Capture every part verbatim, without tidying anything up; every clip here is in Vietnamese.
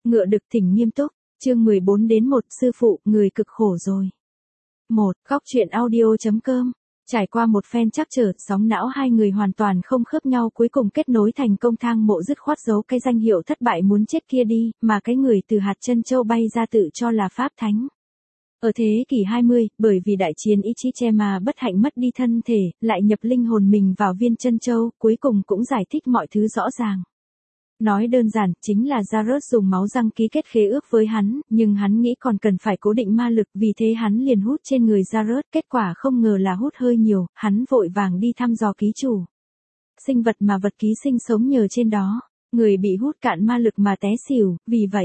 Ngựa đực thỉnh nghiêm túc, chương mười bốn đến một, sư phụ, người cực khổ rồi. một. Góc truyện audio chấm com. Trải qua một phen trắc trở, sóng não hai người hoàn toàn không khớp nhau cuối cùng kết nối thành công. Thang Mộ dứt khoát giấu cái danh hiệu thất bại muốn chết kia đi, mà cái người từ hạt chân châu bay ra tự cho là Pháp Thánh. Ở thế kỷ hai mươi, bởi vì đại chiến Ichichema bất hạnh mất đi thân thể, lại nhập linh hồn mình vào viên chân châu, cuối cùng cũng giải thích mọi thứ rõ ràng. Nói đơn giản, chính là Jared dùng máu răng ký kết khế ước với hắn, nhưng hắn nghĩ còn cần phải cố định ma lực, vì thế hắn liền hút trên người Jared, kết quả không ngờ là hút hơi nhiều, hắn vội vàng đi thăm dò ký chủ. Sinh vật mà vật ký sinh sống nhờ trên đó, người bị hút cạn ma lực mà té xỉu, vì vậy.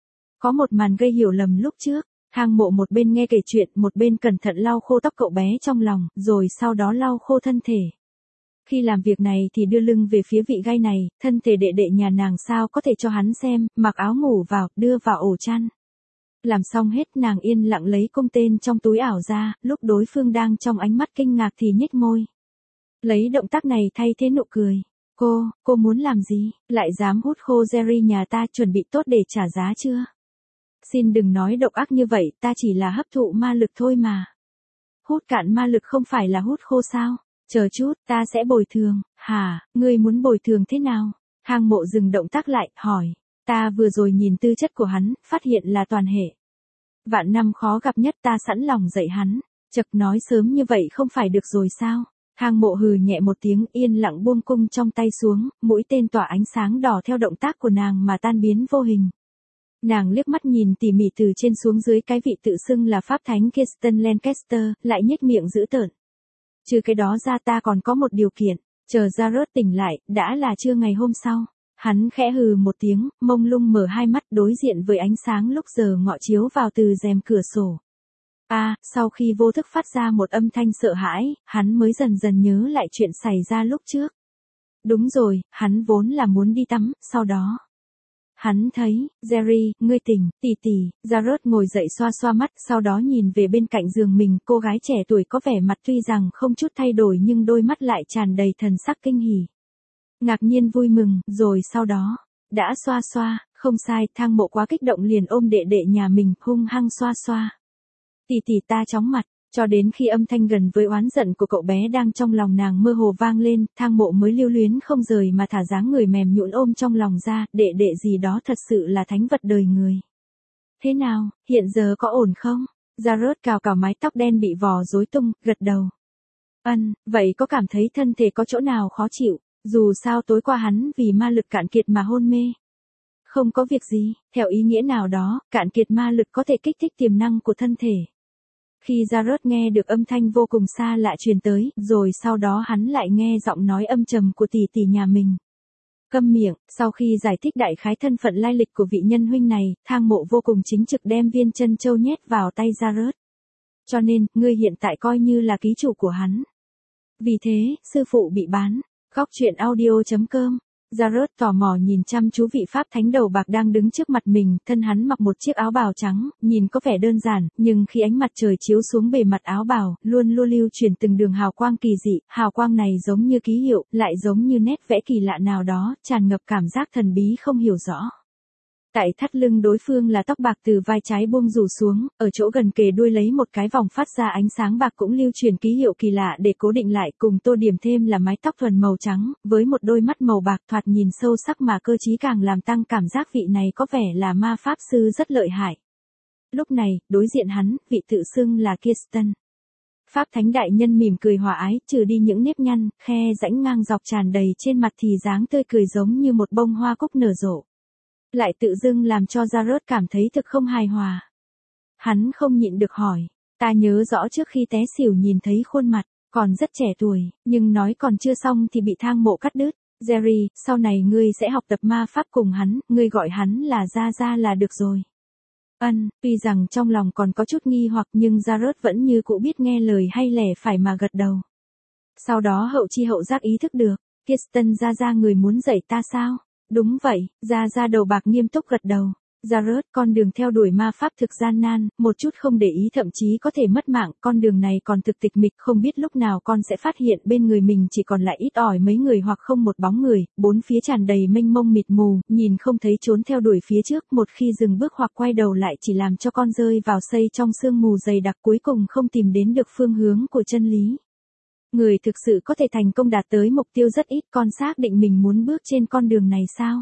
Có một màn gây hiểu lầm lúc trước, Thang Mộ một bên nghe kể chuyện, một bên cẩn thận lau khô tóc cậu bé trong lòng, rồi sau đó lau khô thân thể. Khi làm việc này thì đưa lưng về phía vị gai này, thân thể đệ đệ nhà nàng sao có thể cho hắn xem, mặc áo ngủ vào, đưa vào ổ chăn. Làm xong hết nàng yên lặng lấy cung tên trong túi ảo ra, lúc đối phương đang trong ánh mắt kinh ngạc thì nhếch môi. Lấy động tác này thay thế nụ cười. Cô, cô muốn làm gì, lại dám hút khô Jerry nhà ta, chuẩn bị tốt để trả giá chưa? Xin đừng nói độc ác như vậy, ta chỉ là hấp thụ ma lực thôi mà. Hút cạn ma lực không phải là hút khô sao? Chờ chút, ta sẽ bồi thường. Hả, ngươi muốn bồi thường thế nào? Thang Mộ dừng động tác lại, hỏi. Ta vừa rồi nhìn tư chất của hắn, phát hiện là toàn hệ. Vạn năm khó gặp nhất, ta sẵn lòng dạy hắn. Chật, nói sớm như vậy không phải được rồi sao? Thang Mộ hừ nhẹ một tiếng, yên lặng buông cung trong tay xuống, mũi tên tỏa ánh sáng đỏ theo động tác của nàng mà tan biến vô hình. Nàng liếc mắt nhìn tỉ mỉ từ trên xuống dưới cái vị tự xưng là Pháp Thánh Kirsten Lancaster, lại nhếch miệng dữ tợn. Trừ cái đó ra ta còn có một điều kiện, chờ Jared tỉnh lại, đã là trưa ngày hôm sau. Hắn khẽ hừ một tiếng, mông lung mở hai mắt đối diện với ánh sáng lúc giờ ngọ chiếu vào từ rèm cửa sổ. A, à, sau khi vô thức phát ra một âm thanh sợ hãi, hắn mới dần dần nhớ lại chuyện xảy ra lúc trước. Đúng rồi, hắn vốn là muốn đi tắm, sau đó. Hắn thấy, Jerry, ngươi tỉnh, tỷ tỷ. Jared ngồi dậy xoa xoa mắt, sau đó nhìn về bên cạnh giường mình, cô gái trẻ tuổi có vẻ mặt tuy rằng không chút thay đổi nhưng đôi mắt lại tràn đầy thần sắc kinh hỉ. Ngạc nhiên vui mừng, rồi sau đó, đã xoa xoa, không sai, Thang Mộ quá kích động liền ôm đệ đệ nhà mình, hung hăng xoa xoa. Tỷ tỷ ta chóng mặt. Cho đến khi âm thanh gần với oán giận của cậu bé đang trong lòng nàng mơ hồ vang lên, Thang Mộ mới lưu luyến không rời mà thả dáng người mềm nhũn ôm trong lòng ra, đệ đệ gì đó thật sự là thánh vật đời người. Thế nào, hiện giờ có ổn không? Jared cào cào mái tóc đen bị vò rối tung, gật đầu. Ân, vậy có cảm thấy thân thể có chỗ nào khó chịu, dù sao tối qua hắn vì ma lực cạn kiệt mà hôn mê. Không có việc gì, theo ý nghĩa nào đó, cạn kiệt ma lực có thể kích thích tiềm năng của thân thể. Khi Jared nghe được âm thanh vô cùng xa lạ truyền tới, rồi sau đó hắn lại nghe giọng nói âm trầm của tỷ tỷ nhà mình. Câm miệng, sau khi giải thích đại khái thân phận lai lịch của vị nhân huynh này, Thang Mộ vô cùng chính trực đem viên chân châu nhét vào tay Jared. Cho nên, ngươi hiện tại coi như là ký chủ của hắn. Vì thế, sư phụ bị bán. Góc truyện audio chấm com. Jared tò mò nhìn chăm chú vị Pháp Thánh đầu bạc đang đứng trước mặt mình, thân hắn mặc một chiếc áo bào trắng, nhìn có vẻ đơn giản, nhưng khi ánh mặt trời chiếu xuống bề mặt áo bào, luôn luôn lưu truyền từng đường hào quang kỳ dị, hào quang này giống như ký hiệu, lại giống như nét vẽ kỳ lạ nào đó, tràn ngập cảm giác thần bí không hiểu rõ. Tại thắt lưng đối phương là tóc bạc từ vai trái buông rủ xuống, ở chỗ gần kề đuôi lấy một cái vòng phát ra ánh sáng bạc cũng lưu truyền ký hiệu kỳ lạ để cố định lại, cùng tô điểm thêm là mái tóc thuần màu trắng, với một đôi mắt màu bạc thoạt nhìn sâu sắc mà cơ trí càng làm tăng cảm giác vị này có vẻ là ma pháp sư rất lợi hại. Lúc này, đối diện hắn, vị tự xưng là Kirsten. Pháp Thánh đại nhân mỉm cười hòa ái, trừ đi những nếp nhăn, khe rãnh ngang dọc tràn đầy trên mặt thì dáng tươi cười giống như một bông hoa cúc nở rộ. Lại tự dưng làm cho Jared cảm thấy thực không hài hòa. Hắn không nhịn được hỏi, ta nhớ rõ trước khi té xỉu nhìn thấy khuôn mặt, còn rất trẻ tuổi, nhưng nói còn chưa xong thì bị Thang Mộ cắt đứt. Jerry, sau này ngươi sẽ học tập ma pháp cùng hắn, ngươi gọi hắn là Gia Gia là được rồi. Ân, tuy rằng trong lòng còn có chút nghi hoặc nhưng Jared vẫn như cũ biết nghe lời hay lẻ phải mà gật đầu. Sau đó hậu chi hậu giác ý thức được, Kirsten Gia Gia người muốn dạy ta sao? Đúng vậy, Gia Gia đầu bạc nghiêm túc gật đầu. Jared, con đường theo đuổi ma pháp thực gian nan, một chút không để ý thậm chí có thể mất mạng, con đường này còn thực tịch mịch, không biết lúc nào con sẽ phát hiện bên người mình chỉ còn lại ít ỏi mấy người hoặc không một bóng người, bốn phía tràn đầy mênh mông mịt mù, nhìn không thấy trốn theo đuổi phía trước, một khi dừng bước hoặc quay đầu lại chỉ làm cho con rơi vào xây trong sương mù dày đặc, cuối cùng không tìm đến được phương hướng của chân lý. Người thực sự có thể thành công đạt tới mục tiêu rất ít, con xác định mình muốn bước trên con đường này sao?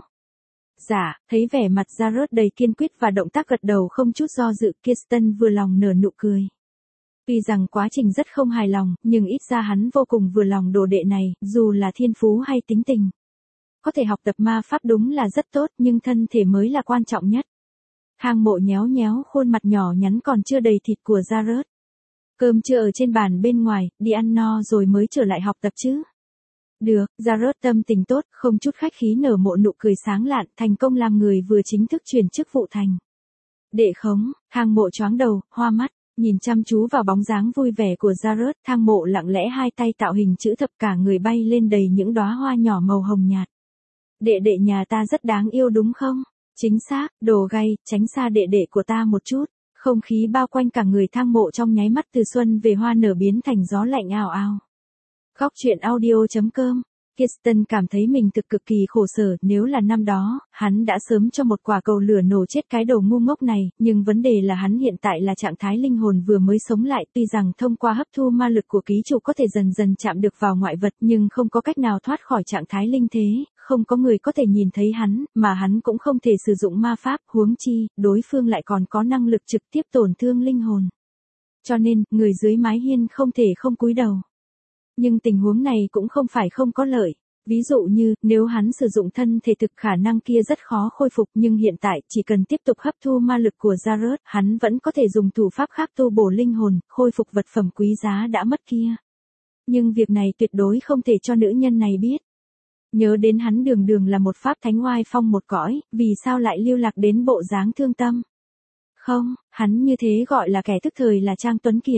Dạ, thấy vẻ mặt Jared đầy kiên quyết và động tác gật đầu không chút do dự, Kirsten vừa lòng nở nụ cười. Tuy rằng quá trình rất không hài lòng, nhưng ít ra hắn vô cùng vừa lòng đồ đệ này, dù là thiên phú hay tính tình. Có thể học tập ma pháp đúng là rất tốt, nhưng thân thể mới là quan trọng nhất. Thang Mộ nhéo nhéo khuôn mặt nhỏ nhắn còn chưa đầy thịt của Jared. Cơm chưa ở trên bàn bên ngoài, đi ăn no rồi mới trở lại học tập chứ. Được, Jared tâm tình tốt, không chút khách khí nở một nụ cười sáng lạn, thành công làm người vừa chính thức chuyển chức vụ thành đệ khống. Thang Mộ choáng đầu, hoa mắt, nhìn chăm chú vào bóng dáng vui vẻ của Jared, Thang Mộ lặng lẽ hai tay tạo hình chữ thập, cả người bay lên đầy những đóa hoa nhỏ màu hồng nhạt. Đệ đệ nhà ta rất đáng yêu đúng không? Chính xác, đồ gay, tránh xa đệ đệ của ta một chút. Không khí bao quanh cả người Thang Mộ trong nháy mắt từ xuân về hoa nở biến thành gió lạnh ào ào. Góc truyện audio chấm com. Kirsten cảm thấy mình thực cực kỳ khổ sở, nếu là năm đó, hắn đã sớm cho một quả cầu lửa nổ chết cái đầu ngu ngốc này, nhưng vấn đề là hắn hiện tại là trạng thái linh hồn vừa mới sống lại, tuy rằng thông qua hấp thu ma lực của ký chủ có thể dần dần chạm được vào ngoại vật, nhưng không có cách nào thoát khỏi trạng thái linh thế, không có người có thể nhìn thấy hắn, mà hắn cũng không thể sử dụng ma pháp, huống chi, đối phương lại còn có năng lực trực tiếp tổn thương linh hồn. Cho nên, người dưới mái hiên không thể không cúi đầu. Nhưng tình huống này cũng không phải không có lợi. Ví dụ như, nếu hắn sử dụng thân thể thực khả năng kia rất khó khôi phục, nhưng hiện tại chỉ cần tiếp tục hấp thu ma lực của Jared, hắn vẫn có thể dùng thủ pháp khác tu bổ linh hồn, khôi phục vật phẩm quý giá đã mất kia. Nhưng việc này tuyệt đối không thể cho nữ nhân này biết. Nhớ đến hắn đường đường là một pháp thánh oai phong một cõi, vì sao lại lưu lạc đến bộ dáng thương tâm? Không, hắn như thế gọi là kẻ tức thời là Trang Tuấn Kiệt.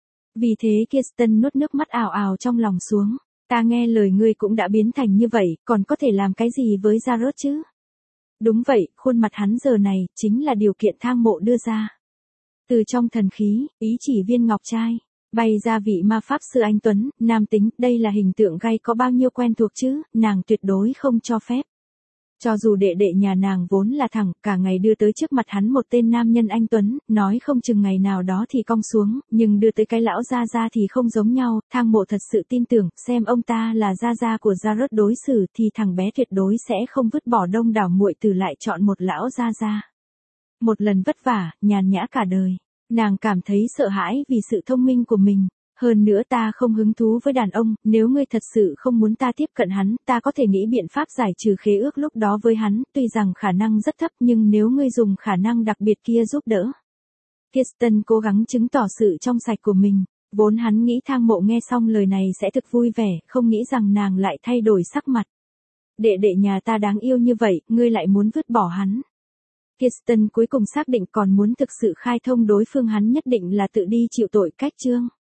Vì thế Kirsten nuốt nước mắt ào ào trong lòng xuống. Ta nghe lời ngươi cũng đã biến thành như vậy, còn có thể làm cái gì với Jared chứ? Đúng vậy, khuôn mặt hắn giờ này, chính là điều kiện Thang Mộ đưa ra. Từ trong thần khí, ý chỉ viên ngọc trai, bay ra vị ma pháp sư anh Tuấn, nam tính, đây là hình tượng gay có bao nhiêu quen thuộc chứ, nàng tuyệt đối không cho phép. Cho dù đệ đệ nhà nàng vốn là thẳng, cả ngày đưa tới trước mặt hắn một tên nam nhân anh Tuấn, nói không chừng ngày nào đó thì cong xuống, nhưng đưa tới cái lão gia gia thì không giống nhau, Thang Mộ thật sự tin tưởng, xem ông ta là gia gia của Jared đối xử thì thằng bé tuyệt đối sẽ không vứt bỏ đông đảo muội từ lại chọn một lão gia gia. Một lần vất vả, nhàn nhã cả đời, nàng cảm thấy sợ hãi vì sự thông minh của mình. Hơn nữa ta không hứng thú với đàn ông, nếu ngươi thật sự không muốn ta tiếp cận hắn, ta có thể nghĩ biện pháp giải trừ khế ước lúc đó với hắn, tuy rằng khả năng rất thấp nhưng nếu ngươi dùng khả năng đặc biệt kia giúp đỡ. Kirsten cố gắng chứng tỏ sự trong sạch của mình, vốn hắn nghĩ Thang Mộ nghe xong lời này sẽ thực vui vẻ, không nghĩ rằng nàng lại thay đổi sắc mặt. Đệ đệ nhà ta đáng yêu như vậy, ngươi lại muốn vứt bỏ hắn. Kirsten cuối cùng xác định còn muốn thực sự khai thông đối phương hắn nhất định là tự đi chịu tội cách chương.